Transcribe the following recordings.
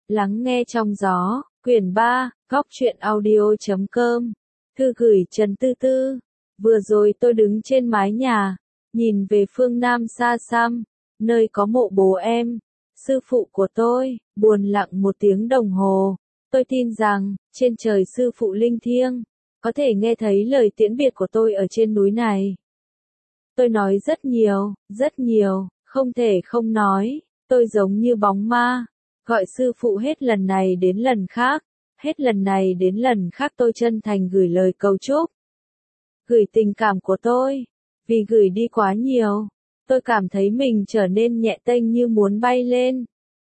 Lắng nghe trong gió, quyển 3, góc truyện audio.com. Thư gửi Trần Tư Tư. Vừa rồi tôi đứng trên mái nhà, nhìn về phương Nam xa xăm, nơi có mộ bố em, sư phụ của tôi, buồn lặng một tiếng đồng hồ. Tôi tin rằng, trên trời sư phụ linh thiêng, có thể nghe thấy lời tiễn biệt của tôi ở trên núi này. Tôi nói rất nhiều, không thể không nói, tôi giống như bóng ma, gọi sư phụ hết lần này đến lần khác, hết lần này đến lần khác tôi chân thành gửi lời cầu chúc. Gửi tình cảm của tôi, vì gửi đi quá nhiều, tôi cảm thấy mình trở nên nhẹ tênh như muốn bay lên.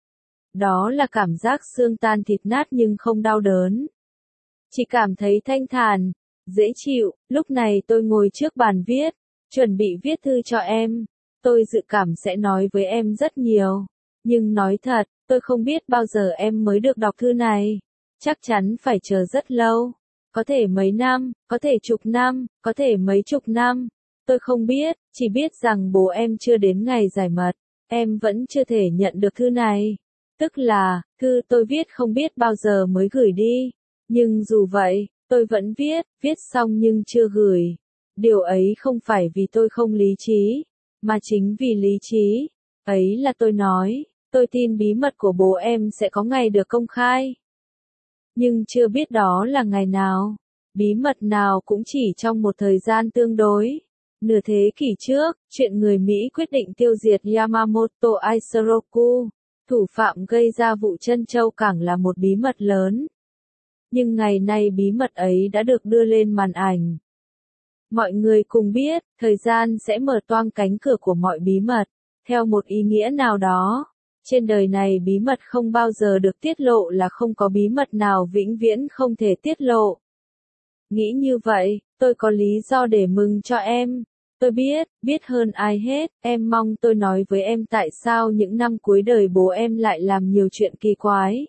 Đó là cảm giác xương tan thịt nát nhưng không đau đớn. Chỉ cảm thấy thanh thản, dễ chịu. Lúc này tôi ngồi trước bàn viết, chuẩn bị viết thư cho em. Tôi dự cảm sẽ nói với em rất nhiều. Nhưng nói thật, tôi không biết bao giờ em mới được đọc thư này. Chắc chắn phải chờ rất lâu. Có thể mấy năm, có thể chục năm, có thể mấy chục năm. Tôi không biết, chỉ biết rằng bố em chưa đến ngày giải mật. Em vẫn chưa thể nhận được thư này. Tức là, thư tôi viết không biết bao giờ mới gửi đi. Nhưng dù vậy, tôi vẫn viết xong nhưng chưa gửi. Điều ấy không phải vì tôi không lý trí, mà chính vì lý trí. Ấy là tôi nói, tôi tin bí mật của bố em sẽ có ngày được công khai. Nhưng chưa biết đó là ngày nào. Bí mật nào cũng chỉ trong một thời gian tương đối. Nửa thế kỷ trước, chuyện người Mỹ quyết định tiêu diệt Yamamoto Isoroku, thủ phạm gây ra vụ trân châu cảng là một bí mật lớn. Nhưng ngày nay bí mật ấy đã được đưa lên màn ảnh. Mọi người cùng biết, thời gian sẽ mở toang cánh cửa của mọi bí mật. Theo một ý nghĩa nào đó, trên đời này bí mật không bao giờ được tiết lộ là không có bí mật nào vĩnh viễn không thể tiết lộ. Nghĩ như vậy, tôi có lý do để mừng cho em. Tôi biết hơn ai hết, em mong tôi nói với em tại sao những năm cuối đời bố em lại làm nhiều chuyện kỳ quái.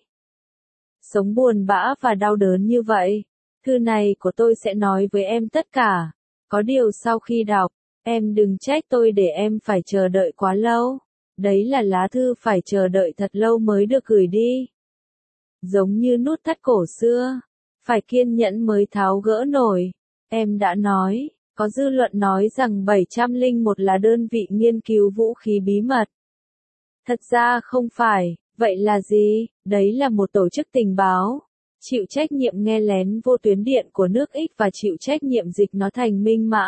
Sống buồn bã và đau đớn như vậy. Thư này của tôi sẽ nói với em tất cả. Có điều sau khi đọc, em đừng trách tôi để em phải chờ đợi quá lâu. Đấy là lá thư phải chờ đợi thật lâu mới được gửi đi. Giống như nút thắt cổ xưa, phải kiên nhẫn mới tháo gỡ nổi. Em đã nói, có dư luận nói rằng 701 là đơn vị nghiên cứu vũ khí bí mật. Thật ra không phải, vậy là gì? Đấy là một tổ chức tình báo, chịu trách nhiệm nghe lén vô tuyến điện của nước X và chịu trách nhiệm dịch nó thành minh mã.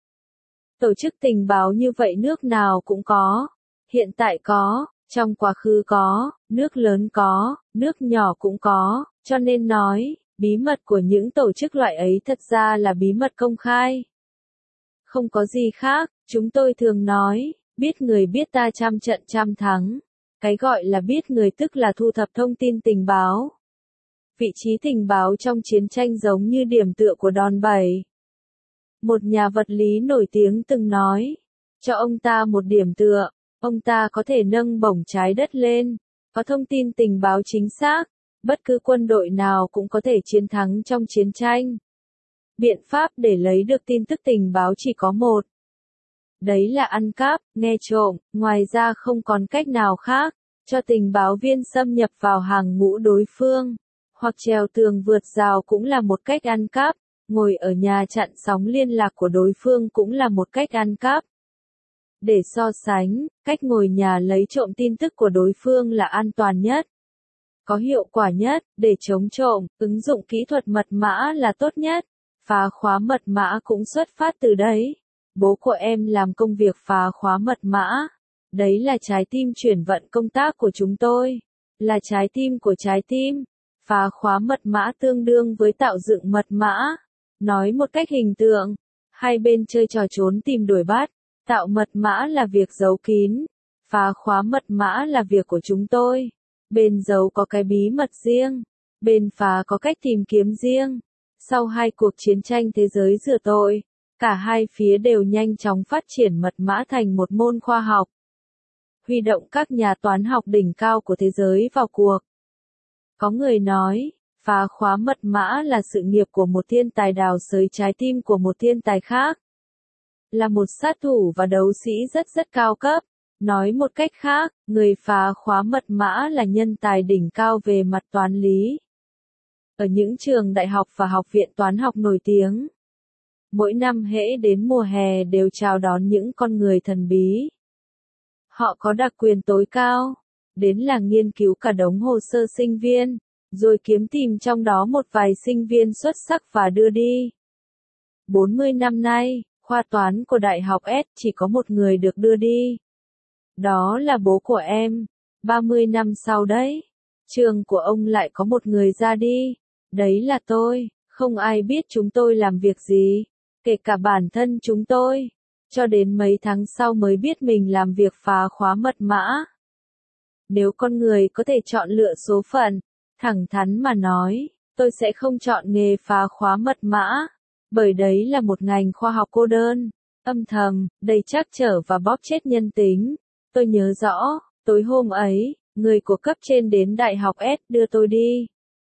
Tổ chức tình báo như vậy nước nào cũng có, hiện tại có, trong quá khứ có, nước lớn có, nước nhỏ cũng có, cho nên nói, bí mật của những tổ chức loại ấy thật ra là bí mật công khai. Không có gì khác, chúng tôi thường nói, biết người biết ta trăm trận trăm thắng. Cái gọi là biết người tức là thu thập thông tin tình báo. Vị trí tình báo trong chiến tranh giống như điểm tựa của đòn bẩy. Một nhà vật lý nổi tiếng từng nói, cho ông ta một điểm tựa, ông ta có thể nâng bổng trái đất lên, có thông tin tình báo chính xác, bất cứ quân đội nào cũng có thể chiến thắng trong chiến tranh. Biện pháp để lấy được tin tức tình báo chỉ có một. Đấy là ăn cắp, nghe trộm, ngoài ra không còn cách nào khác, cho tình báo viên xâm nhập vào hàng ngũ đối phương, hoặc trèo tường vượt rào cũng là một cách ăn cắp, ngồi ở nhà chặn sóng liên lạc của đối phương cũng là một cách ăn cắp. Để so sánh, cách ngồi nhà lấy trộm tin tức của đối phương là an toàn nhất, có hiệu quả nhất, để chống trộm, ứng dụng kỹ thuật mật mã là tốt nhất, phá khóa mật mã cũng xuất phát từ đấy. Bố của em làm công việc phá khóa mật mã. Đấy là trái tim chuyển vận công tác của chúng tôi. Là trái tim của trái tim. Phá khóa mật mã tương đương với tạo dựng mật mã. Nói một cách hình tượng, hai bên chơi trò trốn tìm đuổi bắt. Tạo mật mã là việc giấu kín. Phá khóa mật mã là việc của chúng tôi. Bên giấu có cái bí mật riêng. Bên phá có cách tìm kiếm riêng. Sau hai cuộc chiến tranh thế giới rửa tội, cả hai phía đều nhanh chóng phát triển mật mã thành một môn khoa học. Huy động các nhà toán học đỉnh cao của thế giới vào cuộc. Có người nói, phá khóa mật mã là sự nghiệp của một thiên tài đào xới trái tim của một thiên tài khác. Là một sát thủ và đấu sĩ rất cao cấp, Nói một cách khác, người phá khóa mật mã là nhân tài đỉnh cao về mặt toán lý. Ở những trường đại học và học viện toán học nổi tiếng, mỗi năm hễ đến mùa hè đều chào đón những con người thần bí. Họ có đặc quyền tối cao, đến là nghiên cứu cả đống hồ sơ sinh viên, rồi kiếm tìm trong đó một vài sinh viên xuất sắc và đưa đi. 40 năm nay, khoa toán của Đại học S chỉ có một người được đưa đi. Đó là bố của em. 30 năm sau đấy, trường của ông lại có một người ra đi. Đấy là tôi. Không ai biết chúng tôi làm việc gì, kể cả bản thân chúng tôi. Cho đến mấy tháng sau mới biết mình làm việc phá khóa mật mã. Nếu con người có thể chọn lựa số phận, thẳng thắn mà nói, tôi sẽ không chọn nghề phá khóa mật mã. Bởi đấy là một ngành khoa học cô đơn, âm thầm, đầy trắc trở và bóp chết nhân tính. Tôi nhớ rõ, tối hôm ấy, người của cấp trên đến Đại học S đưa tôi đi.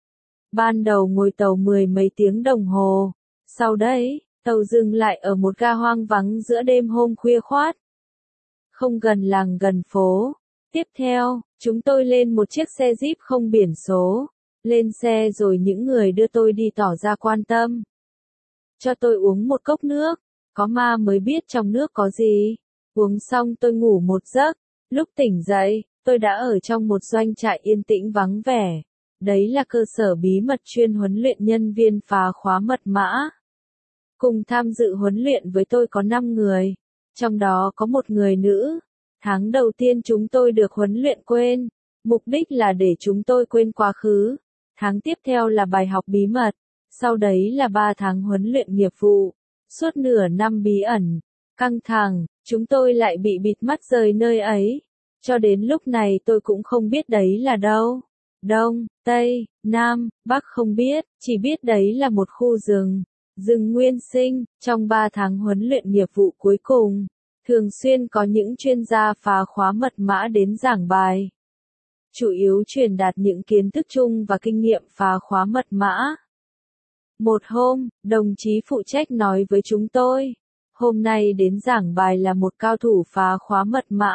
Ban đầu ngồi tàu 10 mấy tiếng đồng hồ. Sau đấy, tàu dừng lại ở một ga hoang vắng giữa đêm hôm khuya khoát. Không gần làng gần phố. Tiếp theo, chúng tôi lên một chiếc xe Jeep không biển số. Lên xe rồi những người đưa tôi đi tỏ ra quan tâm. Cho tôi uống một cốc nước. Có ma mới biết trong nước có gì. Uống xong tôi ngủ một giấc. Lúc tỉnh dậy, tôi đã ở trong một doanh trại yên tĩnh vắng vẻ. Đấy là cơ sở bí mật chuyên huấn luyện nhân viên phá khóa mật mã. Cùng tham dự huấn luyện với tôi có 5 người. Trong đó có một người nữ. Tháng đầu tiên chúng tôi được huấn luyện quên. Mục đích là để chúng tôi quên quá khứ. Tháng tiếp theo là bài học bí mật. Sau đấy là 3 tháng huấn luyện nghiệp vụ. Suốt nửa năm bí ẩn, căng thẳng, chúng tôi lại bị bịt mắt rời nơi ấy. Cho đến lúc này tôi cũng không biết đấy là đâu. Đông, Tây, Nam, Bắc không biết, chỉ biết đấy là một khu rừng. Rừng nguyên sinh. Trong 3 tháng huấn luyện nghiệp vụ cuối cùng, thường xuyên có những chuyên gia phá khóa mật mã đến giảng bài. Chủ yếu truyền đạt những kiến thức chung và kinh nghiệm phá khóa mật mã. Một hôm, đồng chí phụ trách nói với chúng tôi, hôm nay đến giảng bài là một cao thủ phá khóa mật mã.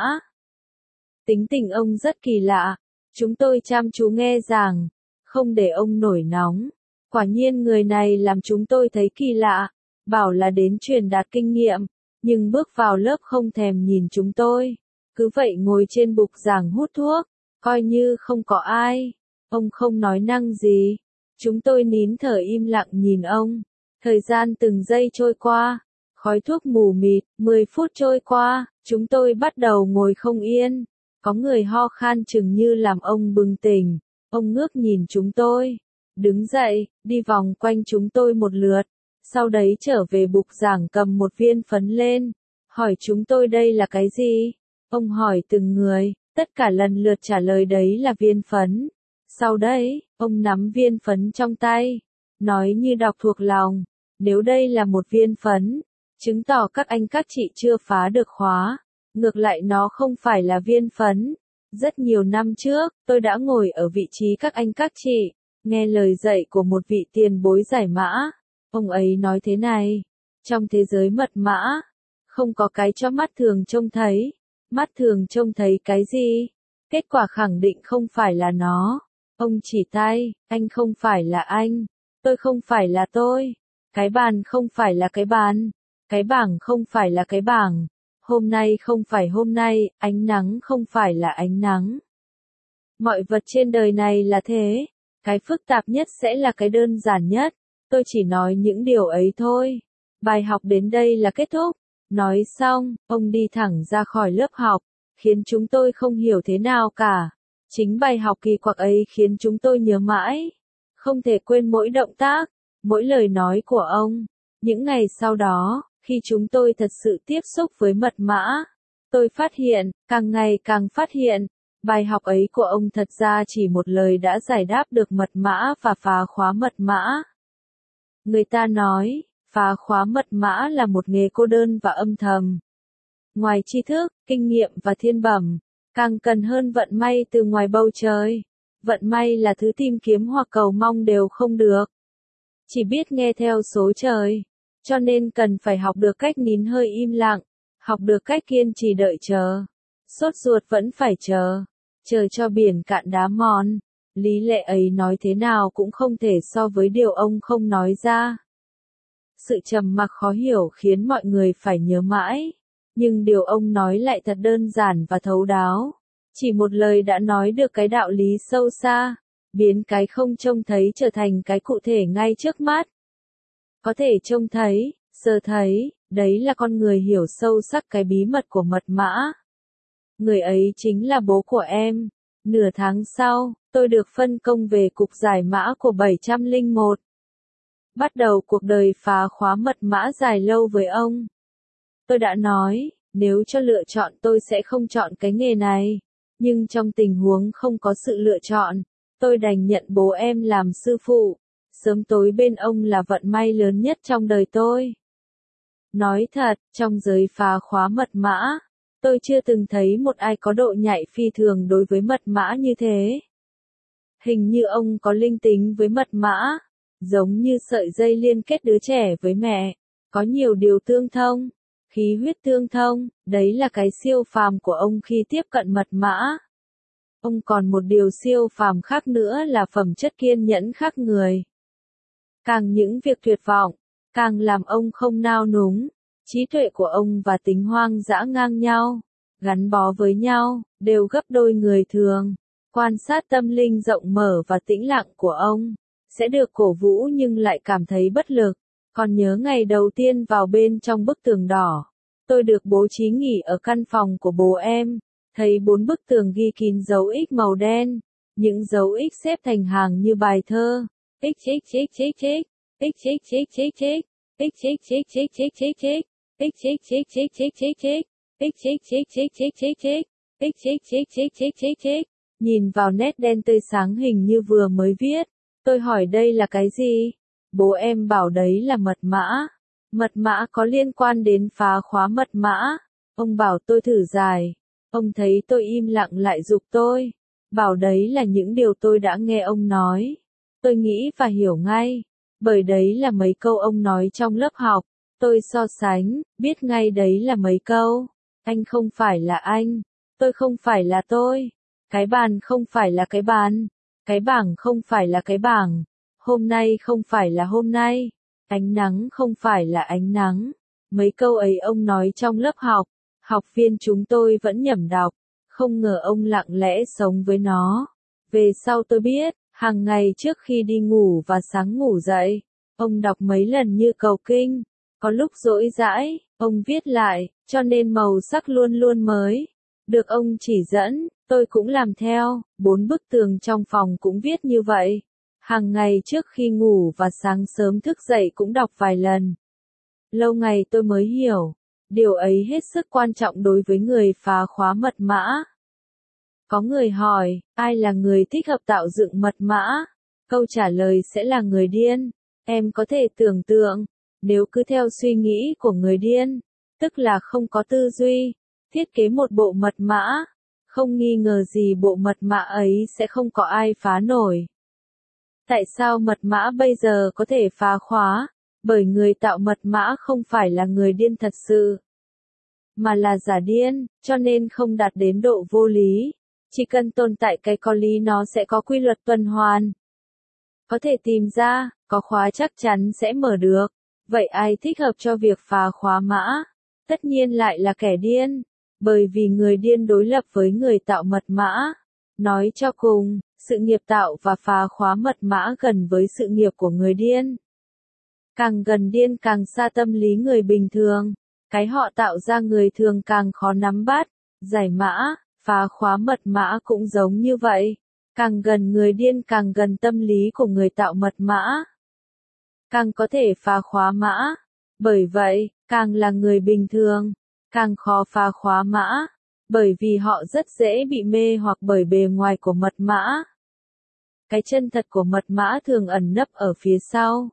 Tính tình ông rất kỳ lạ, chúng tôi chăm chú nghe giảng, không để ông nổi nóng. Quả nhiên người này làm chúng tôi thấy kỳ lạ, bảo là đến truyền đạt kinh nghiệm, nhưng bước vào lớp không thèm nhìn chúng tôi. Cứ vậy ngồi trên bục giảng hút thuốc, coi như không có ai. Ông không nói năng gì. Chúng tôi nín thở im lặng nhìn ông. Thời gian từng giây trôi qua. Khói thuốc mù mịt, 10 phút trôi qua, chúng tôi bắt đầu ngồi không yên. Có người ho khan chừng như làm ông bừng tỉnh. Ông ngước nhìn chúng tôi. Đứng dậy, đi vòng quanh chúng tôi một lượt. Sau đấy trở về bục giảng cầm một viên phấn lên. Hỏi chúng tôi đây là cái gì? Ông hỏi từng người, tất cả lần lượt trả lời đấy là viên phấn. Sau đấy, ông nắm viên phấn trong tay, nói như đọc thuộc lòng, nếu đây là một viên phấn, chứng tỏ các anh các chị chưa phá được khóa, ngược lại nó không phải là viên phấn. Rất nhiều năm trước, tôi đã ngồi ở vị trí các anh các chị, nghe lời dạy của một vị tiền bối giải mã. Ông ấy nói thế này, trong thế giới mật mã, không có cái cho mắt thường trông thấy, mắt thường trông thấy cái gì? Kết quả khẳng định không phải là nó. Ông chỉ tay, anh không phải là anh, tôi không phải là tôi, cái bàn không phải là cái bàn, cái bảng không phải là cái bảng, hôm nay không phải hôm nay, ánh nắng không phải là ánh nắng. Mọi vật trên đời này là thế, cái phức tạp nhất sẽ là cái đơn giản nhất, tôi chỉ nói những điều ấy thôi. Bài học đến đây là kết thúc. Nói xong, ông đi thẳng ra khỏi lớp học, khiến chúng tôi không hiểu thế nào cả. Chính bài học kỳ quặc ấy khiến chúng tôi nhớ mãi, không thể quên mỗi động tác, mỗi lời nói của ông. Những ngày sau đó, khi chúng tôi thật sự tiếp xúc với mật mã, tôi phát hiện, càng ngày càng phát hiện, bài học ấy của ông thật ra chỉ một lời đã giải đáp được mật mã và phá khóa mật mã. Người ta nói, phá khóa mật mã là một nghề cô đơn và âm thầm. Ngoài tri thức, kinh nghiệm và thiên bẩm, càng cần hơn vận may từ ngoài bầu trời. Vận may là thứ tìm kiếm hoặc cầu mong đều không được. Chỉ biết nghe theo số trời. Cho nên cần phải học được cách nín hơi im lặng, học được cách kiên trì đợi chờ. Sốt ruột vẫn phải chờ cho biển cạn đá mòn. Lý lẽ ấy nói thế nào cũng không thể so với điều ông không nói ra. Sự trầm mặc khó hiểu khiến mọi người phải nhớ mãi. Nhưng điều ông nói lại thật đơn giản và thấu đáo. Chỉ một lời đã nói được cái đạo lý sâu xa, biến cái không trông thấy trở thành cái cụ thể ngay trước mắt. Có thể trông thấy, sơ thấy, đấy là con người hiểu sâu sắc cái bí mật của mật mã. Người ấy chính là bố của em. Nửa tháng sau, tôi được phân công về cục giải mã của 701. Bắt đầu cuộc đời phá khóa mật mã dài lâu với ông. Tôi đã nói, nếu cho lựa chọn tôi sẽ không chọn cái nghề này. Nhưng trong tình huống không có sự lựa chọn, tôi đành nhận bố em làm sư phụ. Sớm tối bên ông là vận may lớn nhất trong đời tôi. Nói thật, trong giới phá khóa mật mã, tôi chưa từng thấy một ai có độ nhạy phi thường đối với mật mã như thế. Hình như ông có linh tính với mật mã, giống như sợi dây liên kết đứa trẻ với mẹ, có nhiều điều tương thông, khí huyết tương thông, đấy là cái siêu phàm của ông khi tiếp cận mật mã. Ông còn một điều siêu phàm khác nữa là phẩm chất kiên nhẫn khác người. Càng những việc tuyệt vọng, càng làm ông không nao núng. Trí tuệ của ông và tính hoang dã ngang nhau, gắn bó với nhau, đều gấp đôi người thường. Quan sát tâm linh rộng mở và tĩnh lặng của ông, sẽ được cổ vũ nhưng lại cảm thấy bất lực. Còn nhớ ngày đầu tiên vào bên trong bức tường đỏ, tôi được bố trí nghỉ ở căn phòng của bố em, thấy 4 bức tường ghi kín dấu X màu đen, những dấu X xếp thành hàng như bài thơ. XXXXX, XXXXX, XXXXXX, nhìn vào nét đen tươi sáng hình như vừa mới viết. Tôi hỏi đây là cái gì? Bố em bảo đấy là mật mã. Mật mã có liên quan đến phá khóa mật mã. Ông bảo tôi thử giải. Ông thấy tôi im lặng lại giục tôi. Bảo đấy là những điều tôi đã nghe ông nói. Tôi nghĩ và hiểu ngay. Bởi đấy là mấy câu ông nói trong lớp học. Tôi so sánh, biết ngay đấy là mấy câu. Anh không phải là anh. Tôi không phải là tôi. Cái bàn không phải là cái bàn. Cái bảng không phải là cái bảng. Hôm nay không phải là hôm nay. Ánh nắng không phải là ánh nắng. Mấy câu ấy ông nói trong lớp học. Học viên chúng tôi vẫn nhẩm đọc. Không ngờ ông lặng lẽ sống với nó. Về sau tôi biết, hàng ngày trước khi đi ngủ và sáng ngủ dậy, ông đọc mấy lần như cầu kinh. Có lúc rỗi rãi, ông viết lại, cho nên màu sắc luôn luôn mới. Được ông chỉ dẫn, tôi cũng làm theo, 4 bức tường trong phòng cũng viết như vậy. Hàng ngày trước khi ngủ và sáng sớm thức dậy cũng đọc vài lần. Lâu ngày tôi mới hiểu, điều ấy hết sức quan trọng đối với người phá khóa mật mã. Có người hỏi, ai là người thích hợp tạo dựng mật mã? Câu trả lời sẽ là người điên. Em có thể tưởng tượng, nếu cứ theo suy nghĩ của người điên, tức là không có tư duy, thiết kế một bộ mật mã, không nghi ngờ gì bộ mật mã ấy sẽ không có ai phá nổi. Tại sao mật mã bây giờ có thể phá khóa? Bởi người tạo mật mã không phải là người điên thật sự, mà là giả điên, cho nên không đạt đến độ vô lý. Chỉ cần tồn tại cái có lý nó sẽ có quy luật tuần hoàn. Có thể tìm ra, có khóa chắc chắn sẽ mở được. Vậy ai thích hợp cho việc phá khóa mã? Tất nhiên lại là kẻ điên. Bởi vì người điên đối lập với người tạo mật mã. Nói cho cùng, sự nghiệp tạo và phá khóa mật mã gần với sự nghiệp của người điên. Càng gần điên càng xa tâm lý người bình thường. Cái họ tạo ra người thường càng khó nắm bắt. Giải mã, phá khóa mật mã cũng giống như vậy. Càng gần người điên càng gần tâm lý của người tạo mật mã. Càng có thể phá khóa mã. Bởi vậy, càng là người bình thường, càng khó phá khóa mã. Bởi vì họ rất dễ bị mê hoặc bởi bề ngoài của mật mã. Cái chân thật của mật mã thường ẩn nấp ở phía sau.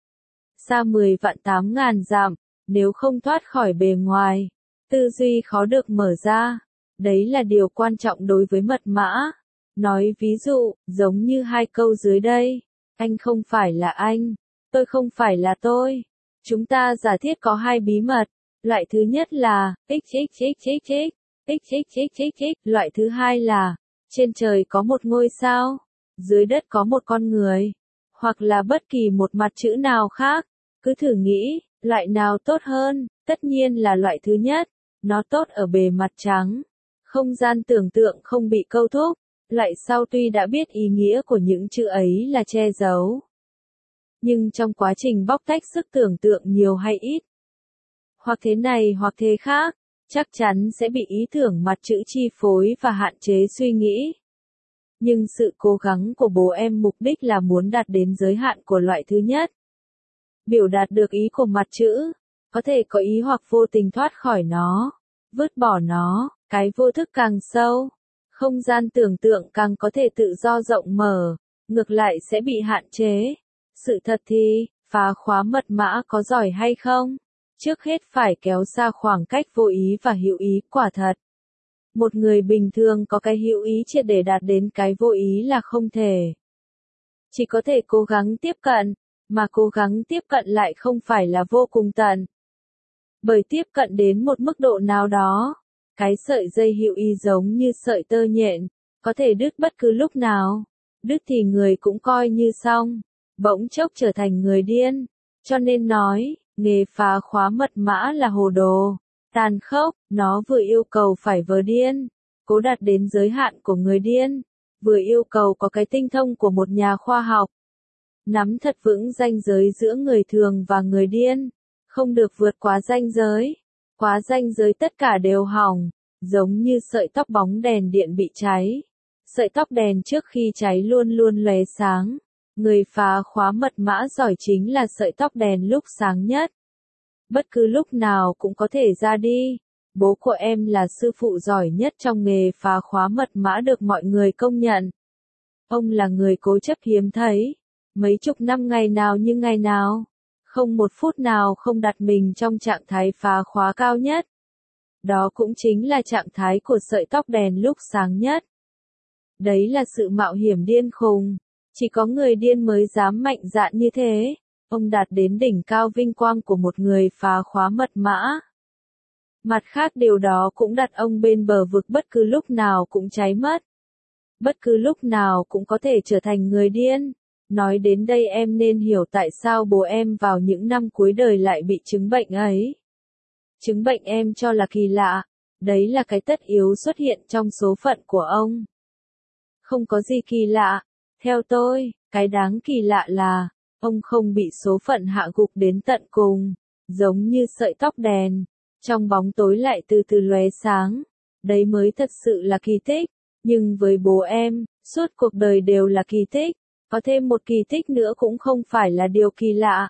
Xa 10 vạn 8 ngàn dặm, nếu không thoát khỏi bề ngoài, tư duy khó được mở ra. Đấy là điều quan trọng đối với mật mã. Nói ví dụ, giống như hai câu dưới đây. Anh không phải là anh. Tôi không phải là tôi. Chúng ta giả thiết có hai bí mật. Loại thứ nhất là XXXXX. XXXXX. Loại thứ hai là, trên trời có một ngôi sao, dưới đất có một con người, hoặc là bất kỳ một mặt chữ nào khác. Cứ thử nghĩ, loại nào tốt hơn? Tất nhiên là loại thứ nhất, nó tốt ở bề mặt trắng. Không gian tưởng tượng không bị câu thúc. Loại sau tuy đã biết ý nghĩa của những chữ ấy là che giấu, nhưng trong quá trình bóc tách sức tưởng tượng nhiều hay ít, hoặc thế này hoặc thế khác, chắc chắn sẽ bị ý tưởng mặt chữ chi phối và hạn chế suy nghĩ. Nhưng sự cố gắng của bố em mục đích là muốn đạt đến giới hạn của loại thứ nhất. Biểu đạt được ý của mặt chữ, có thể có ý hoặc vô tình thoát khỏi nó, vứt bỏ nó, cái vô thức càng sâu, không gian tưởng tượng càng có thể tự do rộng mở, ngược lại sẽ bị hạn chế. Sự thật thì, phá khóa mật mã có giỏi hay không? Trước hết phải kéo xa khoảng cách vô ý và hữu ý, quả thật. Một người bình thường có cái hữu ý triệt để đạt đến cái vô ý là không thể. Chỉ có thể cố gắng tiếp cận, mà cố gắng tiếp cận lại không phải là vô cùng tận. Bởi tiếp cận đến một mức độ nào đó, cái sợi dây hữu ý giống như sợi tơ nhện, có thể đứt bất cứ lúc nào. Đứt thì người cũng coi như xong, bỗng chốc trở thành người điên. Cho nên nói, nghề phá khóa mật mã là hồ đồ, tàn khốc, nó vừa yêu cầu phải vờ điên, cố đạt đến giới hạn của người điên, vừa yêu cầu có cái tinh thông của một nhà khoa học. Nắm thật vững ranh giới giữa người thường và người điên, không được vượt quá ranh giới. Quá ranh giới tất cả đều hỏng, giống như sợi tóc bóng đèn điện bị cháy. Sợi tóc đèn trước khi cháy luôn luôn lóe sáng. Người phá khóa mật mã giỏi chính là sợi tóc đèn lúc sáng nhất. Bất cứ lúc nào cũng có thể ra đi. Bố của em là sư phụ giỏi nhất trong nghề phá khóa mật mã được mọi người công nhận. Ông là người cố chấp hiếm thấy. Mấy chục năm ngày nào như ngày nào. Không một phút nào không đặt mình trong trạng thái phá khóa cao nhất. Đó cũng chính là trạng thái của sợi tóc đèn lúc sáng nhất. Đấy là sự mạo hiểm điên khùng. Chỉ có người điên mới dám mạnh dạn như thế. Ông đạt đến đỉnh cao vinh quang của một người phá khóa mật mã. Mặt khác điều đó cũng đặt ông bên bờ vực bất cứ lúc nào cũng cháy mất. Bất cứ lúc nào cũng có thể trở thành người điên. Nói đến đây em nên hiểu tại sao bố em vào những năm cuối đời lại bị chứng bệnh ấy. Chứng bệnh em cho là kỳ lạ, đấy là cái tất yếu xuất hiện trong số phận của ông. Không có gì kỳ lạ, theo tôi, cái đáng kỳ lạ là, ông không bị số phận hạ gục đến tận cùng, giống như sợi tóc đèn, trong bóng tối lại từ từ lóe sáng, đấy mới thật sự là kỳ tích, nhưng với bố em, suốt cuộc đời đều là kỳ tích. Có thêm một kỳ tích nữa cũng không phải là điều kỳ lạ.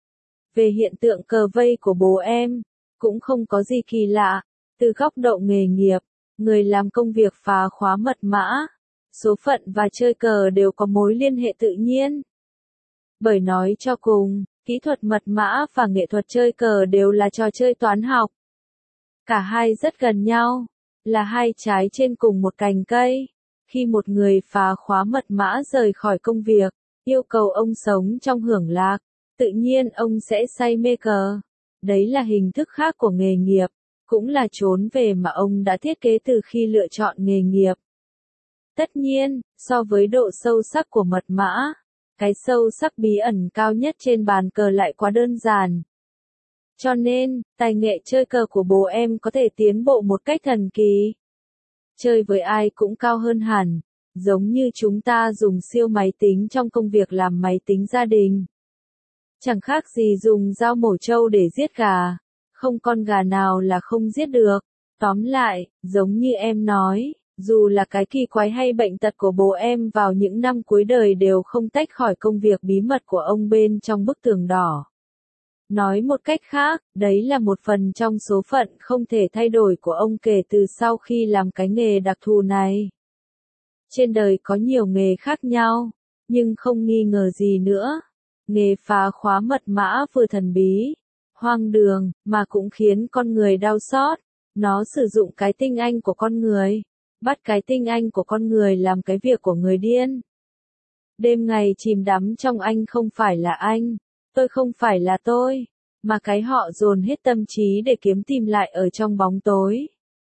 Về hiện tượng cờ vây của bố em, cũng không có gì kỳ lạ. Từ góc độ nghề nghiệp, người làm công việc phá khóa mật mã, số phận và chơi cờ đều có mối liên hệ tự nhiên. Bởi nói cho cùng, kỹ thuật mật mã và nghệ thuật chơi cờ đều là trò chơi toán học. Cả hai rất gần nhau, là hai trái trên cùng một cành cây. Khi một người phá khóa mật mã rời khỏi công việc, yêu cầu ông sống trong hưởng lạc, tự nhiên ông sẽ say mê cờ. Đấy là hình thức khác của nghề nghiệp, cũng là chốn về mà ông đã thiết kế từ khi lựa chọn nghề nghiệp. Tất nhiên, so với độ sâu sắc của mật mã, cái sâu sắc bí ẩn cao nhất trên bàn cờ lại quá đơn giản. Cho nên, tài nghệ chơi cờ của bố em có thể tiến bộ một cách thần kỳ. Chơi với ai cũng cao hơn hẳn, giống như chúng ta dùng siêu máy tính trong công việc làm máy tính gia đình. Chẳng khác gì dùng dao mổ trâu để giết gà, không con gà nào là không giết được. Tóm lại, giống như em nói, dù là cái kỳ quái hay bệnh tật của bố em vào những năm cuối đời đều không tách khỏi công việc bí mật của ông bên trong bức tường đỏ. Nói một cách khác, đấy là một phần trong số phận không thể thay đổi của ông kể từ sau khi làm cái nghề đặc thù này. Trên đời có nhiều nghề khác nhau, nhưng không nghi ngờ gì nữa. Nghề phá khóa mật mã vừa thần bí, hoang đường, mà cũng khiến con người đau xót. Nó sử dụng cái tinh anh của con người, bắt cái tinh anh của con người làm cái việc của người điên. Đêm ngày chìm đắm trong anh không phải là anh. Tôi không phải là tôi, mà cái họ dồn hết tâm trí để kiếm tìm lại ở trong bóng tối.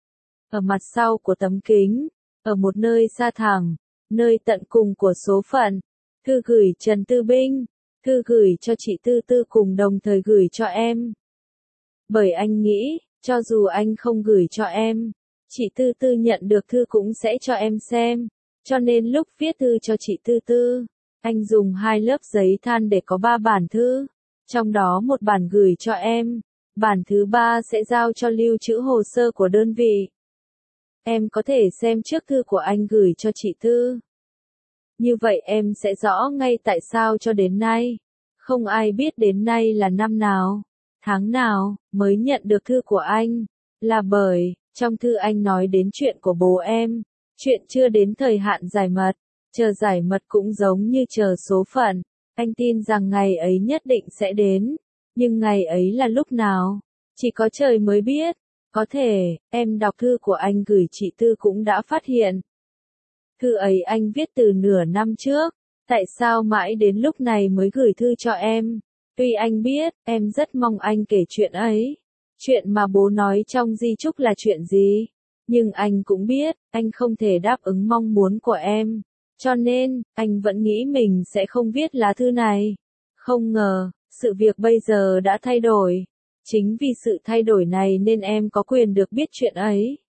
ở mặt sau của tấm kính, ở một nơi xa thẳm, nơi tận cùng của số phận. Thư gửi Trần Tư Binh, thư gửi cho chị Tư Tư cùng đồng thời gửi cho em. Bởi anh nghĩ, cho dù anh không gửi cho em, chị Tư Tư nhận được thư cũng sẽ cho em xem. Cho nên lúc viết thư cho chị Tư Tư, anh dùng 2 lớp giấy than để có 3 bản thư. Trong đó một bản gửi cho em, bản thứ 3 sẽ giao cho lưu trữ hồ sơ của đơn vị. Em có thể xem trước thư của anh gửi cho chị Tư. Như vậy em sẽ rõ ngay tại sao cho đến nay, không ai biết đến nay là năm nào, tháng nào, mới nhận được thư của anh. Là bởi, trong thư anh nói đến chuyện của bố em, chuyện chưa đến thời hạn giải mật, chờ giải mật cũng giống như chờ số phận. Anh tin rằng ngày ấy nhất định sẽ đến, nhưng ngày ấy là lúc nào, chỉ có trời mới biết. Có thể, em đọc thư của anh gửi chị Tư cũng đã phát hiện. Thư ấy anh viết từ nửa năm trước, tại sao mãi đến lúc này mới gửi thư cho em? Tuy anh biết, em rất mong anh kể chuyện ấy. Chuyện mà bố nói trong di chúc là chuyện gì? Nhưng anh cũng biết, anh không thể đáp ứng mong muốn của em. Cho nên, anh vẫn nghĩ mình sẽ không viết lá thư này. Không ngờ, sự việc bây giờ đã thay đổi. Chính vì sự thay đổi này nên em có quyền được biết chuyện ấy.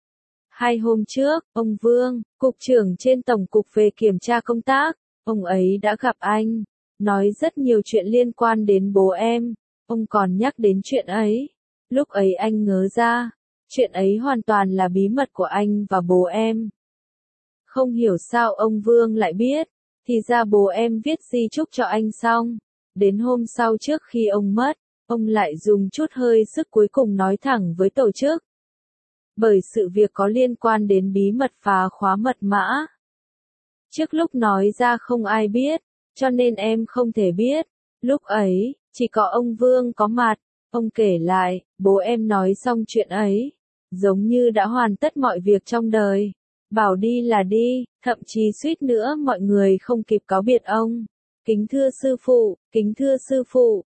2 hôm trước, ông Vương, cục trưởng trên tổng cục về kiểm tra công tác, ông ấy đã gặp anh, nói rất nhiều chuyện liên quan đến bố em. Ông còn nhắc đến chuyện ấy. Lúc ấy anh ngớ ra, chuyện ấy hoàn toàn là bí mật của anh và bố em. Không hiểu sao ông Vương lại biết, thì ra bố em viết di chúc cho anh xong. Đến hôm sau trước khi ông mất, ông lại dùng chút hơi sức cuối cùng nói thẳng với tổ chức. Bởi sự việc có liên quan đến bí mật phá khóa mật mã. Trước lúc nói ra không ai biết, cho nên em không thể biết. Lúc ấy, chỉ có ông Vương có mặt. Ông kể lại, bố em nói xong chuyện ấy, giống như đã hoàn tất mọi việc trong đời. Bảo đi là đi, thậm chí suýt nữa mọi người không kịp cáo biệt ông. Kính thưa sư phụ,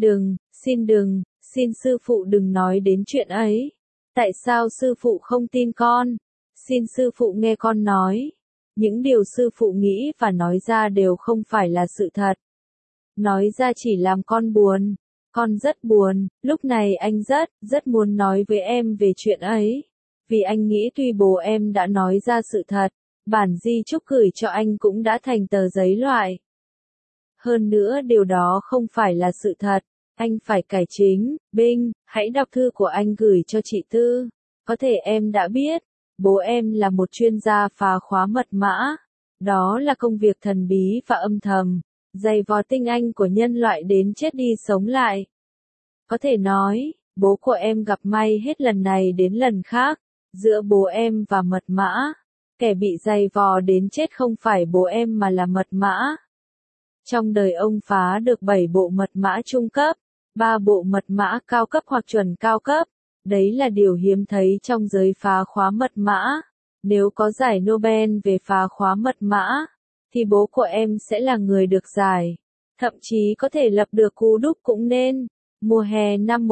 xin sư phụ đừng nói đến chuyện ấy. Tại sao sư phụ không tin con? Xin sư phụ nghe con nói. Những điều sư phụ nghĩ và nói ra đều không phải là sự thật. Nói ra chỉ làm con buồn. Con rất buồn, lúc này anh rất muốn nói với em về chuyện ấy. Vì anh nghĩ tuy bố em đã nói ra sự thật, bản di chúc gửi cho anh cũng đã thành tờ giấy loại. Hơn nữa điều đó không phải là sự thật, anh phải cải chính. Binh, hãy đọc thư của anh gửi cho chị Tư. Có thể em đã biết, bố em là một chuyên gia phá khóa mật mã. Đó là công việc thần bí và âm thầm, dày vò tinh anh của nhân loại đến chết đi sống lại. Có thể nói, bố của em gặp may hết lần này đến lần khác. Giữa bố em và mật mã, kẻ bị dày vò đến chết không phải bố em mà là mật mã. Trong đời ông phá được 7 bộ mật mã trung cấp, 3 bộ mật mã cao cấp hoặc chuẩn cao cấp. Đấy là điều hiếm thấy trong giới phá khóa mật mã. Nếu có giải Nobel về phá khóa mật mã, thì bố của em sẽ là người được giải. Thậm chí có thể lập được cú đúp cũng nên. Mùa hè năm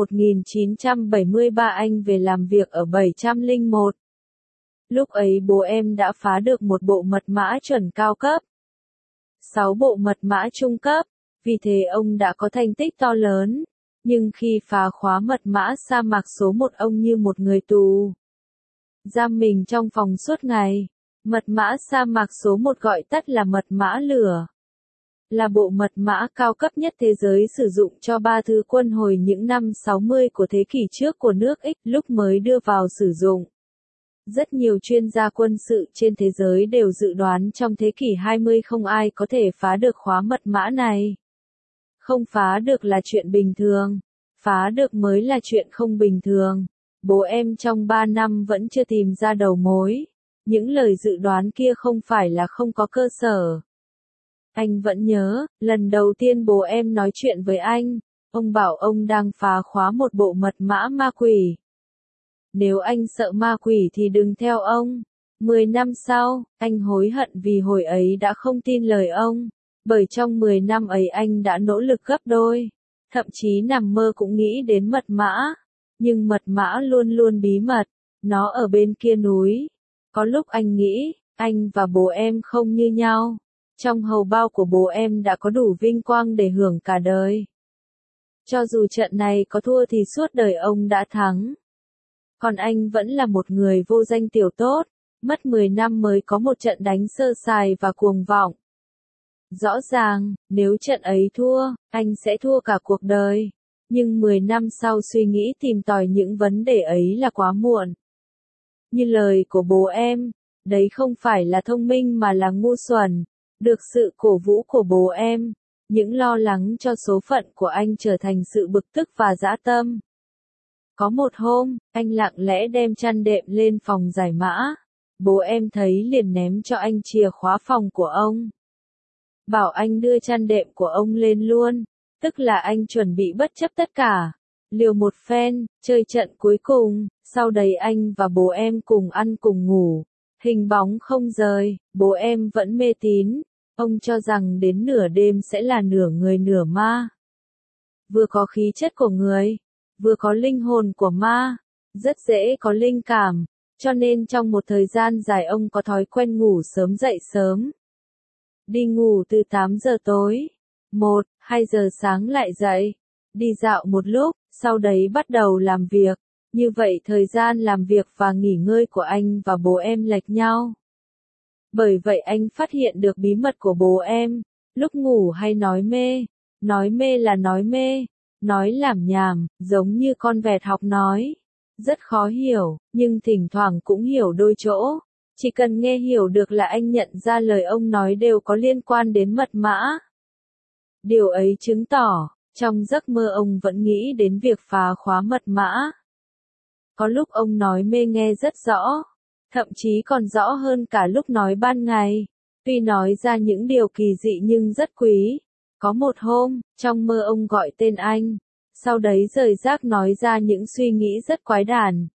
1973 anh về làm việc ở 701. Lúc ấy bố em đã phá được một bộ mật mã chuẩn cao cấp, 6 bộ mật mã trung cấp, vì thế ông đã có thành tích to lớn. Nhưng khi phá khóa mật mã sa mạc số 1 ông như một người tù. Giam mình trong phòng suốt ngày. Mật mã sa mạc số 1 gọi tắt là mật mã lửa. Là bộ mật mã cao cấp nhất thế giới sử dụng cho 3 thứ quân hồi những năm 60 của thế kỷ trước của nước X lúc mới đưa vào sử dụng. Rất nhiều chuyên gia quân sự trên thế giới đều dự đoán trong thế kỷ 20 không ai có thể phá được khóa mật mã này. Không phá được là chuyện bình thường, phá được mới là chuyện không bình thường. Bố em trong 3 năm vẫn chưa tìm ra đầu mối. Những lời dự đoán kia không phải là không có cơ sở. Anh vẫn nhớ, lần đầu tiên bố em nói chuyện với anh, ông bảo ông đang phá khóa một bộ mật mã ma quỷ. Nếu anh sợ ma quỷ thì đừng theo ông. 10 năm sau, anh hối hận vì hồi ấy đã không tin lời ông. Bởi trong 10 năm ấy anh đã nỗ lực gấp đôi. Thậm chí nằm mơ cũng nghĩ đến mật mã. Nhưng mật mã luôn luôn bí mật. Nó ở bên kia núi. Có lúc anh nghĩ, anh và bố em không như nhau. Trong hầu bao của bố em đã có đủ vinh quang để hưởng cả đời. Cho dù trận này có thua thì suốt đời ông đã thắng. Còn anh vẫn là một người vô danh tiểu tốt, mất 10 năm mới có một trận đánh sơ sài và cuồng vọng. Rõ ràng, nếu trận ấy thua, anh sẽ thua cả cuộc đời. Nhưng 10 năm sau suy nghĩ tìm tòi những vấn đề ấy là quá muộn. Như lời của bố em, đấy không phải là thông minh mà là ngu xuẩn. Được sự cổ vũ của bố em, những lo lắng cho số phận của anh trở thành sự bực tức và dã tâm. Có một hôm, anh lặng lẽ đem chăn đệm lên phòng giải mã. Bố em thấy liền ném cho anh chìa khóa phòng của ông. Bảo anh đưa chăn đệm của ông lên luôn, tức là anh chuẩn bị bất chấp tất cả. Liều một phen, chơi trận cuối cùng, sau đấy anh và bố em cùng ăn cùng ngủ. Hình bóng không rời, bố em vẫn mê tín. Ông cho rằng đến nửa đêm sẽ là nửa người nửa ma. Vừa có khí chất của người, vừa có linh hồn của ma, rất dễ có linh cảm, cho nên trong một thời gian dài ông có thói quen ngủ sớm dậy sớm. Đi ngủ từ 8 giờ tối, 1, 2 giờ sáng lại dậy, đi dạo một lúc, sau đấy bắt đầu làm việc. Như vậy thời gian làm việc và nghỉ ngơi của anh và bố em lệch nhau. Bởi vậy anh phát hiện được bí mật của bố em, lúc ngủ hay nói mê là nói lảm nhảm, giống như con vẹt học nói. Rất khó hiểu, nhưng thỉnh thoảng cũng hiểu đôi chỗ. Chỉ cần nghe hiểu được là anh nhận ra lời ông nói đều có liên quan đến mật mã. Điều ấy chứng tỏ, trong giấc mơ ông vẫn nghĩ đến việc phá khóa mật mã. Có lúc ông nói mê nghe rất rõ, thậm chí còn rõ hơn cả lúc nói ban ngày. Tuy nói ra những điều kỳ dị nhưng rất quý. Có một hôm, trong mơ ông gọi tên anh, sau đấy rời rác nói ra những suy nghĩ rất quái đản.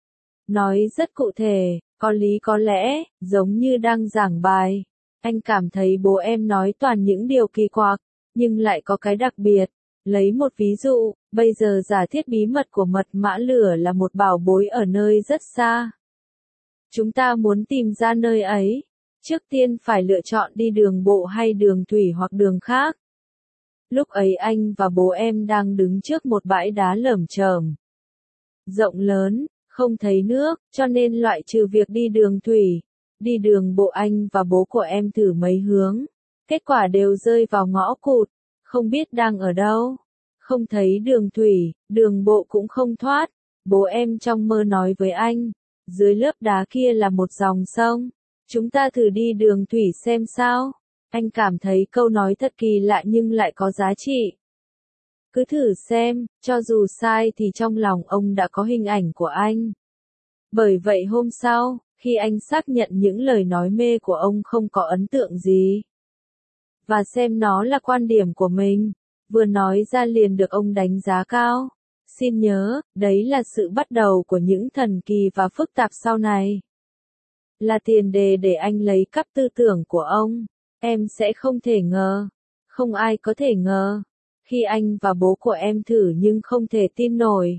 Nói rất cụ thể, có lý có lẽ, giống như đang giảng bài. Anh cảm thấy bố em nói toàn những điều kỳ quặc, nhưng lại có cái đặc biệt. Lấy một ví dụ, bây giờ giả thiết bí mật của mật mã lửa là một bảo bối ở nơi rất xa. Chúng ta muốn tìm ra nơi ấy, trước tiên phải lựa chọn đi đường bộ hay đường thủy hoặc đường khác. Lúc ấy anh và bố em đang đứng trước một bãi đá lởm chởm, rộng lớn, không thấy nước, cho nên loại trừ việc đi đường thủy, đi đường bộ anh và bố của em thử mấy hướng. Kết quả đều rơi vào ngõ cụt, không biết đang ở đâu. Không thấy đường thủy, đường bộ cũng không thoát. Bố em trong mơ nói với anh, dưới lớp đá kia là một dòng sông. Chúng ta thử đi đường thủy xem sao. Anh cảm thấy câu nói thật kỳ lạ nhưng lại có giá trị. Cứ thử xem, cho dù sai thì trong lòng ông đã có hình ảnh của anh. Bởi vậy hôm sau, khi anh xác nhận những lời nói mê của ông không có ấn tượng gì, và xem nó là quan điểm của mình, vừa nói ra liền được ông đánh giá cao. Xin nhớ, đấy là sự bắt đầu của những thần kỳ và phức tạp sau này. Là tiền đề để anh lấy cắp tư tưởng của ông. Em sẽ không thể ngờ. Không ai có thể ngờ. Khi anh và bố của em thử nhưng không thể tin nổi.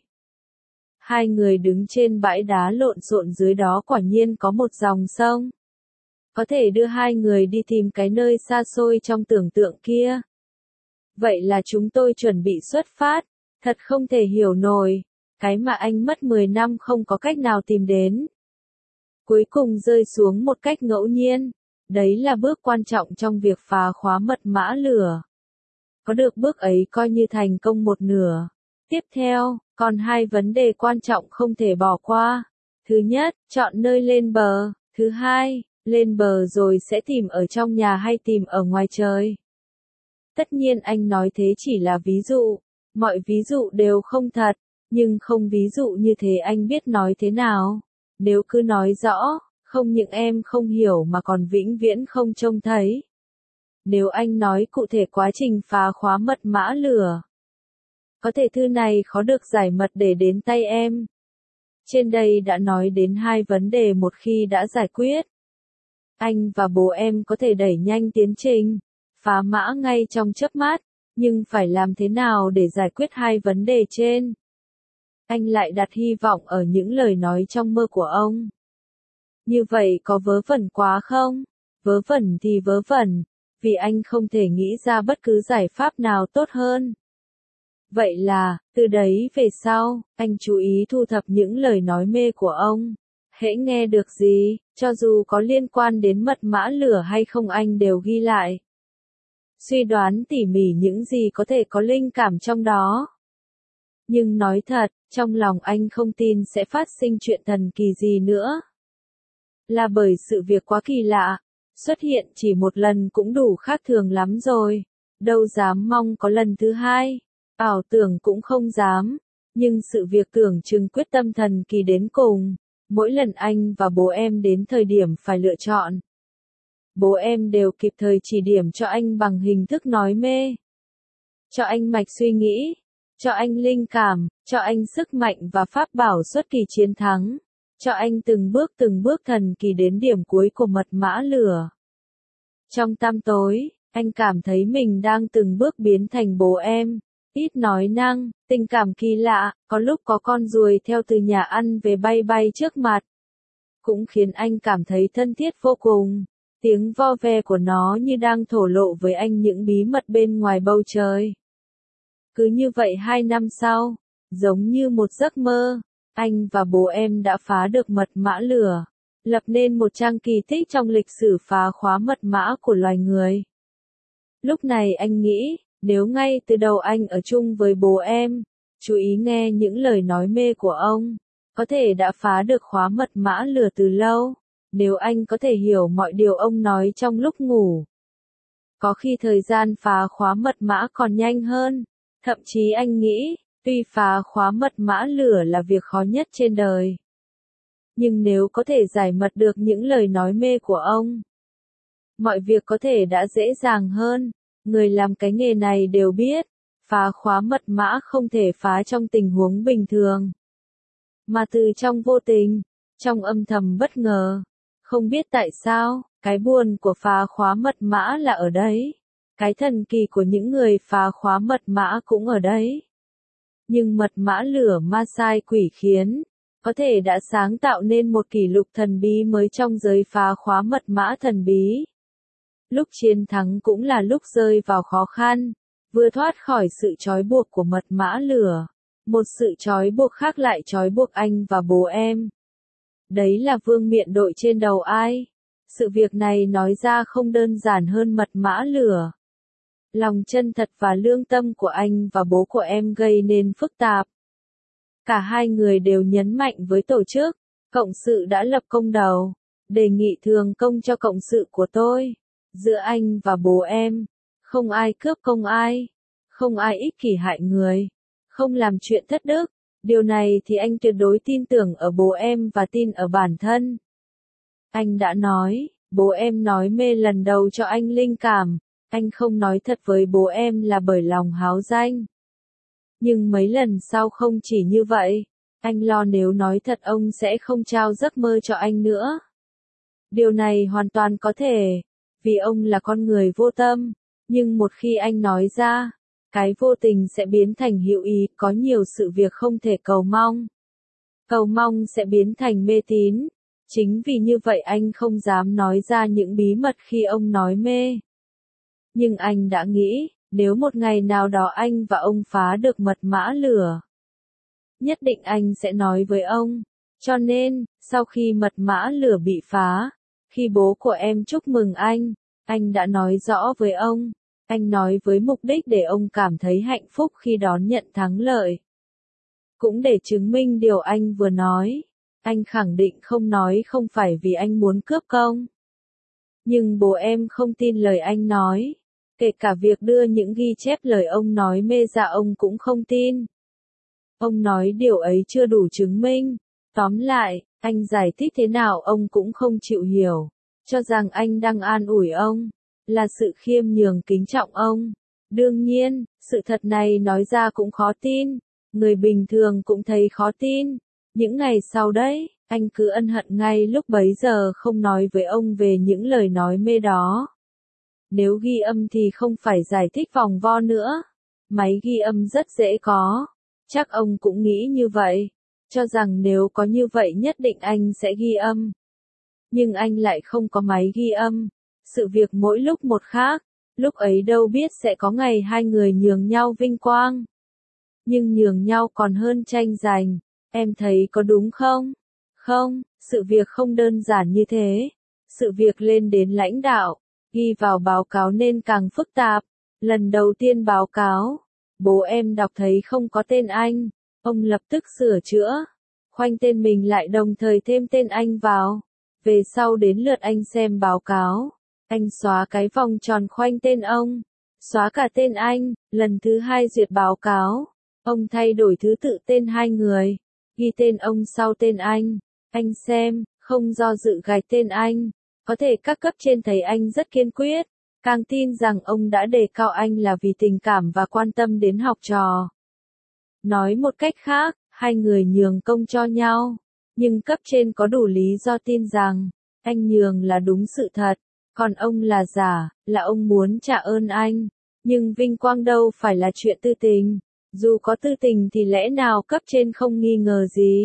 Hai người đứng trên bãi đá lộn xộn dưới đó quả nhiên có một dòng sông. Có thể đưa hai người đi tìm cái nơi xa xôi trong tưởng tượng kia. Vậy là chúng tôi chuẩn bị xuất phát. Thật không thể hiểu nổi. Cái mà anh mất 10 năm không có cách nào tìm đến. Cuối cùng rơi xuống một cách ngẫu nhiên. Đấy là bước quan trọng trong việc phá khóa mật mã lửa. Có được bước ấy coi như thành công một nửa. Tiếp theo, còn hai vấn đề quan trọng không thể bỏ qua. Thứ nhất, chọn nơi lên bờ. Thứ hai, lên bờ rồi sẽ tìm ở trong nhà hay tìm ở ngoài trời. Tất nhiên anh nói thế chỉ là ví dụ. Mọi ví dụ đều không thật. Nhưng không ví dụ như thế anh biết nói thế nào. Nếu cứ nói rõ, không những em không hiểu mà còn vĩnh viễn không trông thấy. Nếu anh nói cụ thể quá trình phá khóa mật mã lửa, có thể thư này khó được giải mật để đến tay em. Trên đây đã nói đến hai vấn đề một khi đã giải quyết. Anh và bố em có thể đẩy nhanh tiến trình, phá mã ngay trong chớp mắt, nhưng phải làm thế nào để giải quyết hai vấn đề trên? anh lại đặt hy vọng ở những lời nói trong mơ của ông. Như vậy có vớ vẩn quá không? Vớ vẩn thì vớ vẩn, vì anh không thể nghĩ ra bất cứ giải pháp nào tốt hơn. Vậy là, từ đấy về sau, anh chú ý thu thập những lời nói mê của ông. Hễ nghe được gì, cho dù có liên quan đến mật mã lửa hay không anh đều ghi lại. Suy đoán tỉ mỉ những gì có thể có linh cảm trong đó. Nhưng nói thật, trong lòng anh không tin sẽ phát sinh chuyện thần kỳ gì nữa. Là bởi sự việc quá kỳ lạ, xuất hiện chỉ một lần cũng đủ khác thường lắm rồi, đâu dám mong có lần thứ hai, ảo tưởng cũng không dám, nhưng sự việc tưởng chừng quyết tâm thần kỳ đến cùng, mỗi lần anh và bố em đến thời điểm phải lựa chọn. Bố em đều kịp thời chỉ điểm cho anh bằng hình thức nói mê. Cho anh mạch suy nghĩ, cho anh linh cảm, cho anh sức mạnh và pháp bảo xuất kỳ chiến thắng, cho anh từng bước thần kỳ đến điểm cuối của mật mã lửa. Trong tăm tối, anh cảm thấy mình đang từng bước biến thành bố em, ít nói năng, tình cảm kỳ lạ, có lúc có con ruồi theo từ nhà ăn về bay bay trước mặt. Cũng khiến anh cảm thấy thân thiết vô cùng, tiếng vo ve của nó như đang thổ lộ với anh những bí mật bên ngoài bầu trời. Cứ như vậy 2 năm sau, giống như một giấc mơ, anh và bố em đã phá được mật mã lửa, lập nên một trang kỳ tích trong lịch sử phá khóa mật mã của loài người. Lúc này anh nghĩ, nếu ngay từ đầu anh ở chung với bố em, chú ý nghe những lời nói mê của ông, có thể đã phá được khóa mật mã lửa từ lâu, nếu anh có thể hiểu mọi điều ông nói trong lúc ngủ. Có khi thời gian phá khóa mật mã còn nhanh hơn, thậm chí anh nghĩ, tuy phá khóa mật mã lửa là việc khó nhất trên đời. Nhưng nếu có thể giải mật được những lời nói mê của ông, mọi việc có thể đã dễ dàng hơn. Người làm cái nghề này đều biết, phá khóa mật mã không thể phá trong tình huống bình thường, mà từ trong vô tình, trong âm thầm bất ngờ. Không biết tại sao, cái buồn của phá khóa mật mã là ở đấy. Cái thần kỳ của những người phá khóa mật mã cũng ở đấy. Nhưng mật mã lửa ma sai quỷ khiến, có thể đã sáng tạo nên một kỷ lục thần bí mới trong giới phá khóa mật mã thần bí. Lúc chiến thắng cũng là lúc rơi vào khó khăn, vừa thoát khỏi sự trói buộc của mật mã lửa. Một sự trói buộc khác lại trói buộc anh và bố em. Đấy là vương miện đội trên đầu ai. Sự việc này nói ra không đơn giản hơn mật mã lửa. Lòng chân thật và lương tâm của anh và bố của em gây nên phức tạp. Cả hai người đều nhấn mạnh với tổ chức, cộng sự đã lập công đầu, đề nghị thường công cho cộng sự của tôi. Giữa anh và bố em, không ai cướp công ai, không ai ích kỷ hại người, không làm chuyện thất đức. Điều này thì anh tuyệt đối tin tưởng ở bố em và tin ở bản thân. Anh đã nói, bố em nói mê lần đầu cho anh linh cảm, anh không nói thật với bố em là bởi lòng háo danh. Nhưng mấy lần sau không chỉ như vậy, anh lo nếu nói thật ông sẽ không trao giấc mơ cho anh nữa. Điều này hoàn toàn có thể, vì ông là con người vô tâm, nhưng một khi anh nói ra, cái vô tình sẽ biến thành hữu ý, có nhiều sự việc không thể cầu mong. Cầu mong sẽ biến thành mê tín. Chính vì như vậy anh không dám nói ra những bí mật khi ông nói mê. Nhưng anh đã nghĩ, nếu một ngày nào đó anh và ông phá được mật mã lửa, nhất định anh sẽ nói với ông. Cho nên, sau khi mật mã lửa bị phá, khi bố của em chúc mừng anh đã nói rõ với ông. Anh nói với mục đích để ông cảm thấy hạnh phúc khi đón nhận thắng lợi. Cũng để chứng minh điều anh vừa nói. Anh khẳng định không nói không phải vì anh muốn cướp công. Nhưng bố em không tin lời anh nói. Kể cả việc đưa những ghi chép lời ông nói mê ra ông cũng không tin. Ông nói điều ấy chưa đủ chứng minh. Tóm lại, anh giải thích thế nào ông cũng không chịu hiểu. Cho rằng anh đang an ủi ông. Là sự khiêm nhường kính trọng ông. Đương nhiên, sự thật này nói ra cũng khó tin. Người bình thường cũng thấy khó tin. Những ngày sau đấy, anh cứ ân hận ngay lúc bấy giờ không nói với ông về những lời nói mê đó. Nếu ghi âm thì không phải giải thích vòng vo nữa. Máy ghi âm rất dễ có. Chắc ông cũng nghĩ như vậy, cho rằng nếu có như vậy nhất định anh sẽ ghi âm. Nhưng anh lại không có máy ghi âm, sự việc mỗi lúc một khác, lúc ấy đâu biết sẽ có ngày hai người nhường nhau vinh quang. Nhưng nhường nhau còn hơn tranh giành, em thấy có đúng không? Không, sự việc không đơn giản như thế. Sự việc lên đến lãnh đạo, ghi vào báo cáo nên càng phức tạp. Lần đầu tiên báo cáo, bố em đọc thấy không có tên anh, ông lập tức sửa chữa, khoanh tên mình lại đồng thời thêm tên anh vào. Về sau đến lượt anh xem báo cáo, anh xóa cái vòng tròn khoanh tên ông, xóa cả tên anh. Lần thứ hai duyệt báo cáo, ông thay đổi thứ tự tên hai người, ghi tên ông sau tên anh. Anh xem, không do dự gạch tên anh. Có thể các cấp trên thấy anh rất kiên quyết, càng tin rằng ông đã đề cao anh là vì tình cảm và quan tâm đến học trò. Nói một cách khác, hai người nhường công cho nhau, nhưng cấp trên có đủ lý do tin rằng anh nhường là đúng sự thật, còn ông là giả, là ông muốn trả ơn anh. Nhưng vinh quang đâu phải là chuyện tư tình, dù có tư tình thì lẽ nào cấp trên không nghi ngờ gì.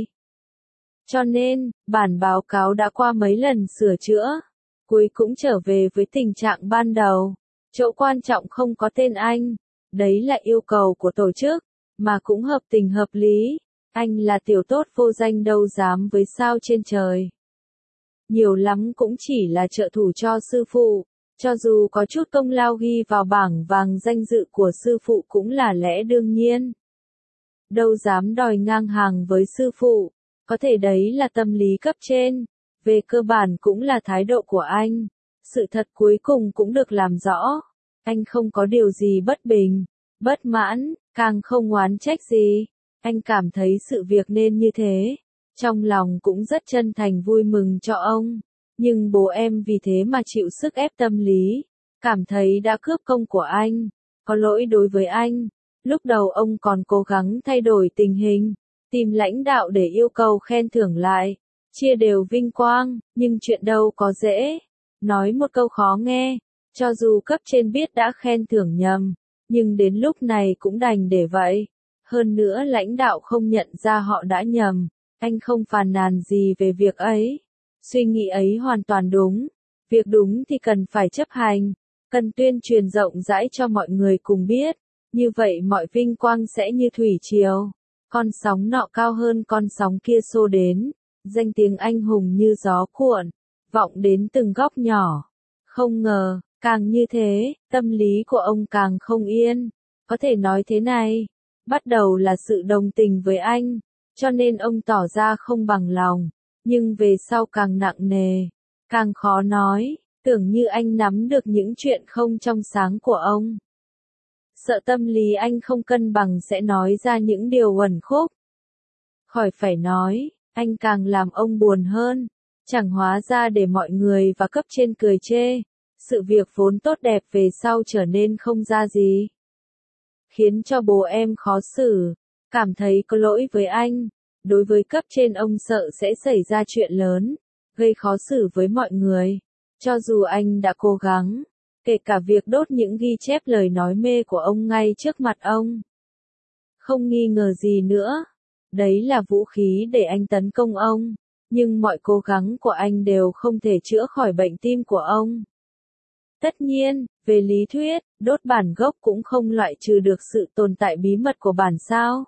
Cho nên, bản báo cáo đã qua mấy lần sửa chữa, cuối cũng trở về với tình trạng ban đầu. Chỗ quan trọng không có tên anh, đấy là yêu cầu của tổ chức, mà cũng hợp tình hợp lý. Anh là tiểu tốt vô danh đâu dám với sao trên trời. Nhiều lắm cũng chỉ là trợ thủ cho sư phụ, cho dù có chút công lao ghi vào bảng vàng danh dự của sư phụ cũng là lẽ đương nhiên. Đâu dám đòi ngang hàng với sư phụ, có thể đấy là tâm lý cấp trên, về cơ bản cũng là thái độ của anh. Sự thật cuối cùng cũng được làm rõ, anh không có điều gì bất bình, bất mãn, càng không oán trách gì. Anh cảm thấy sự việc nên như thế, trong lòng cũng rất chân thành vui mừng cho ông. Nhưng bố em vì thế mà chịu sức ép tâm lý, cảm thấy đã cướp công của anh, có lỗi đối với anh. Lúc đầu ông còn cố gắng thay đổi tình hình, tìm lãnh đạo để yêu cầu khen thưởng lại, chia đều vinh quang, nhưng chuyện đâu có dễ. Nói một câu khó nghe, cho dù cấp trên biết đã khen thưởng nhầm, nhưng đến lúc này cũng đành để vậy. Hơn nữa lãnh đạo không nhận ra họ đã nhầm, anh không phàn nàn gì về việc ấy. Suy nghĩ ấy hoàn toàn đúng, việc đúng thì cần phải chấp hành, cần tuyên truyền rộng rãi cho mọi người cùng biết, như vậy mọi vinh quang sẽ như thủy triều, con sóng nọ cao hơn con sóng kia xô đến, danh tiếng anh hùng như gió cuộn, vọng đến từng góc nhỏ. Không ngờ, càng như thế, tâm lý của ông càng không yên, có thể nói thế này, bắt đầu là sự đồng tình với anh, cho nên ông tỏ ra không bằng lòng. Nhưng về sau càng nặng nề, càng khó nói, tưởng như anh nắm được những chuyện không trong sáng của ông. Sợ tâm lý anh không cân bằng sẽ nói ra những điều uẩn khúc. Khỏi phải nói, anh càng làm ông buồn hơn, chẳng hóa ra để mọi người và cấp trên cười chê. Sự việc vốn tốt đẹp về sau trở nên không ra gì. Khiến cho bố em khó xử, cảm thấy có lỗi với anh. Đối với cấp trên ông sợ sẽ xảy ra chuyện lớn, gây khó xử với mọi người. Cho dù anh đã cố gắng, kể cả việc đốt những ghi chép lời nói mê của ông ngay trước mặt ông. Không nghi ngờ gì nữa, đấy là vũ khí để anh tấn công ông, nhưng mọi cố gắng của anh đều không thể chữa khỏi bệnh tim của ông. Tất nhiên, về lý thuyết, đốt bản gốc cũng không loại trừ được sự tồn tại bí mật của bản sao.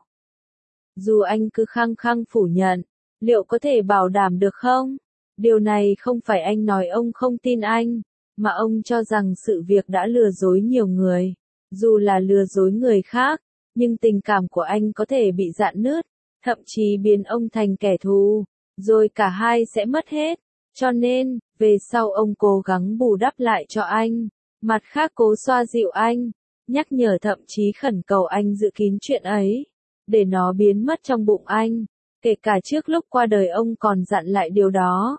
Dù anh cứ khăng khăng phủ nhận, liệu có thể bảo đảm được không? Điều này không phải anh nói ông không tin anh, mà ông cho rằng sự việc đã lừa dối nhiều người. Dù là lừa dối người khác, nhưng tình cảm của anh có thể bị rạn nứt, thậm chí biến ông thành kẻ thù, rồi cả hai sẽ mất hết. Cho nên, về sau ông cố gắng bù đắp lại cho anh, mặt khác cố xoa dịu anh, nhắc nhở thậm chí khẩn cầu anh giữ kín chuyện ấy, để nó biến mất trong bụng anh, kể cả trước lúc qua đời ông còn dặn lại điều đó.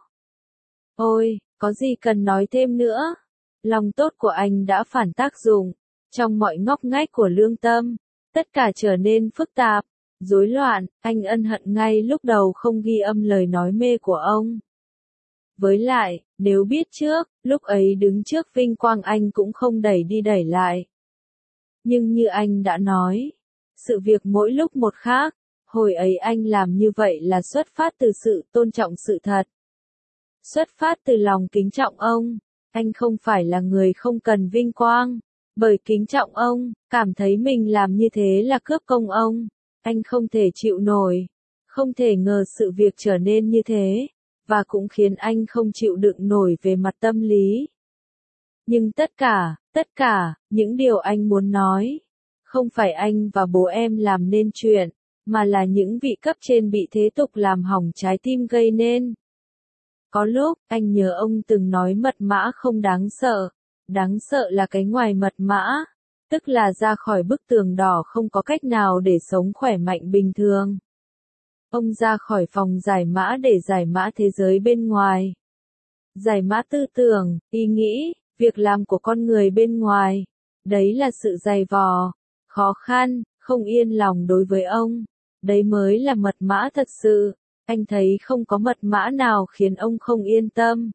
Ôi, có gì cần nói thêm nữa? Lòng tốt của anh đã phản tác dụng, trong mọi ngóc ngách của lương tâm, tất cả trở nên phức tạp, rối loạn, anh ân hận ngay lúc đầu không ghi âm lời nói mê của ông. Với lại, nếu biết trước, lúc ấy đứng trước vinh quang anh cũng không đẩy đi đẩy lại. Nhưng như anh đã nói, sự việc mỗi lúc một khác. Hồi ấy anh làm như vậy là xuất phát từ sự tôn trọng sự thật. Xuất phát từ lòng kính trọng ông. Anh không phải là người không cần vinh quang. Bởi kính trọng ông, cảm thấy mình làm như thế là cướp công ông. Anh không thể chịu nổi. Không thể ngờ sự việc trở nên như thế. Và cũng khiến anh không chịu đựng nổi về mặt tâm lý. Nhưng tất cả, những điều anh muốn nói, không phải anh và bố em làm nên chuyện, mà là những vị cấp trên bị thế tục làm hỏng trái tim gây nên. Có lúc, anh nhớ ông từng nói mật mã không đáng sợ là cái ngoài mật mã, tức là ra khỏi bức tường đỏ không có cách nào để sống khỏe mạnh bình thường. Ông ra khỏi phòng giải mã để giải mã thế giới bên ngoài. Giải mã tư tưởng, ý nghĩ, việc làm của con người bên ngoài. Đấy là sự dày vò, khó khăn, không yên lòng đối với ông. Đấy mới là mật mã thật sự. Anh thấy không có mật mã nào khiến ông không yên tâm.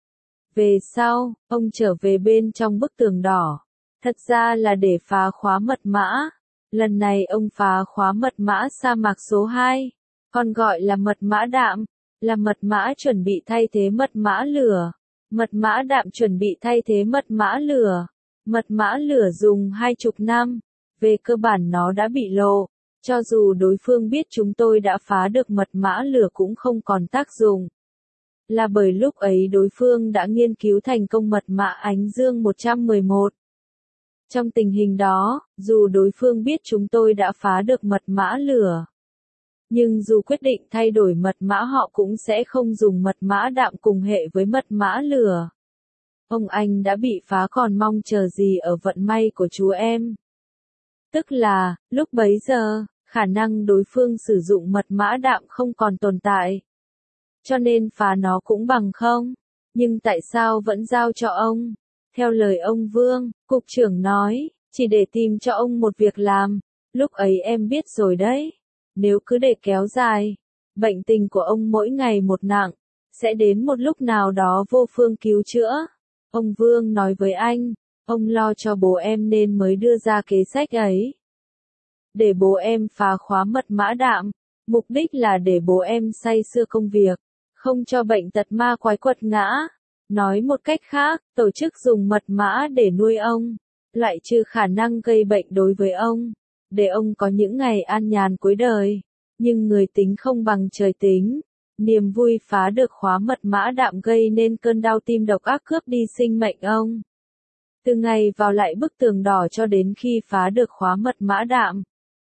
Về sau, ông trở về bên trong bức tường đỏ. Thật ra là để phá khóa mật mã. Lần này ông phá khóa mật mã sa mạc số 2. Còn gọi là mật mã đạm. Là mật mã chuẩn bị thay thế mật mã lửa. Mật mã đạm chuẩn bị thay thế mật mã lửa. Mật mã lửa dùng 20 năm. Về cơ bản nó đã bị lộ. Cho dù đối phương biết chúng tôi đã phá được mật mã lửa cũng không còn tác dụng. Là bởi lúc ấy đối phương đã nghiên cứu thành công mật mã ánh dương 111. Trong tình hình đó, dù đối phương biết chúng tôi đã phá được mật mã lửa, nhưng dù quyết định thay đổi mật mã họ cũng sẽ không dùng mật mã đạm cùng hệ với mật mã lửa. Ông anh đã bị phá còn mong chờ gì ở vận may của chú em. Tức là, lúc bấy giờ, khả năng đối phương sử dụng mật mã đạm không còn tồn tại. Cho nên phá nó cũng bằng không. Nhưng tại sao vẫn giao cho ông? Theo lời ông Vương, cục trưởng nói, chỉ để tìm cho ông một việc làm. Lúc ấy em biết rồi đấy. Nếu cứ để kéo dài, bệnh tình của ông mỗi ngày một nặng, sẽ đến một lúc nào đó vô phương cứu chữa. Ông Vương nói với anh, ông lo cho bố em nên mới đưa ra kế sách ấy. Để bố em phá khóa mật mã đạm, mục đích là để bố em say sưa công việc, không cho bệnh tật ma quái quật ngã. Nói một cách khác, tổ chức dùng mật mã để nuôi ông, loại trừ khả năng gây bệnh đối với ông, để ông có những ngày an nhàn cuối đời. Nhưng người tính không bằng trời tính. Niềm vui phá được khóa mật mã đạm gây nên cơn đau tim độc ác cướp đi sinh mệnh ông. Từ ngày vào lại bức tường đỏ cho đến khi phá được khóa mật mã đạm,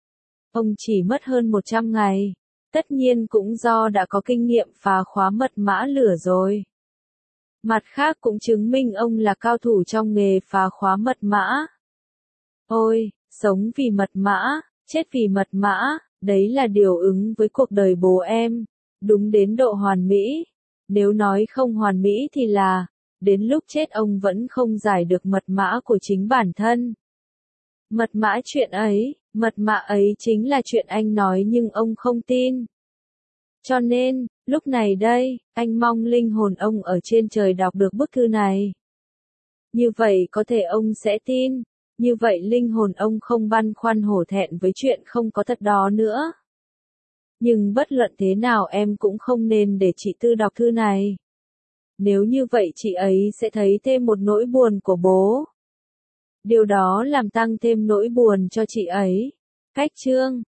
ông chỉ mất hơn 100 ngày. Tất nhiên cũng do đã có kinh nghiệm phá khóa mật mã lửa rồi. Mặt khác cũng chứng minh ông là cao thủ trong nghề phá khóa mật mã. Ôi, sống vì mật mã, chết vì mật mã, đấy là điều ứng với cuộc đời bố em. Đúng đến độ hoàn mỹ. Nếu nói không hoàn mỹ thì là, đến lúc chết ông vẫn không giải được mật mã của chính bản thân. Mật mã ấy chính là chuyện anh nói nhưng ông không tin. Cho nên, lúc này đây, anh mong linh hồn ông ở trên trời đọc được bức thư này. Như vậy có thể ông sẽ tin, như vậy linh hồn ông không băn khoăn hổ thẹn với chuyện không có thật đó nữa. Nhưng bất luận thế nào em cũng không nên để chị Tư đọc thư này. Nếu như vậy chị ấy sẽ thấy thêm một nỗi buồn của bố. Điều đó làm tăng thêm nỗi buồn cho chị ấy. Cách chương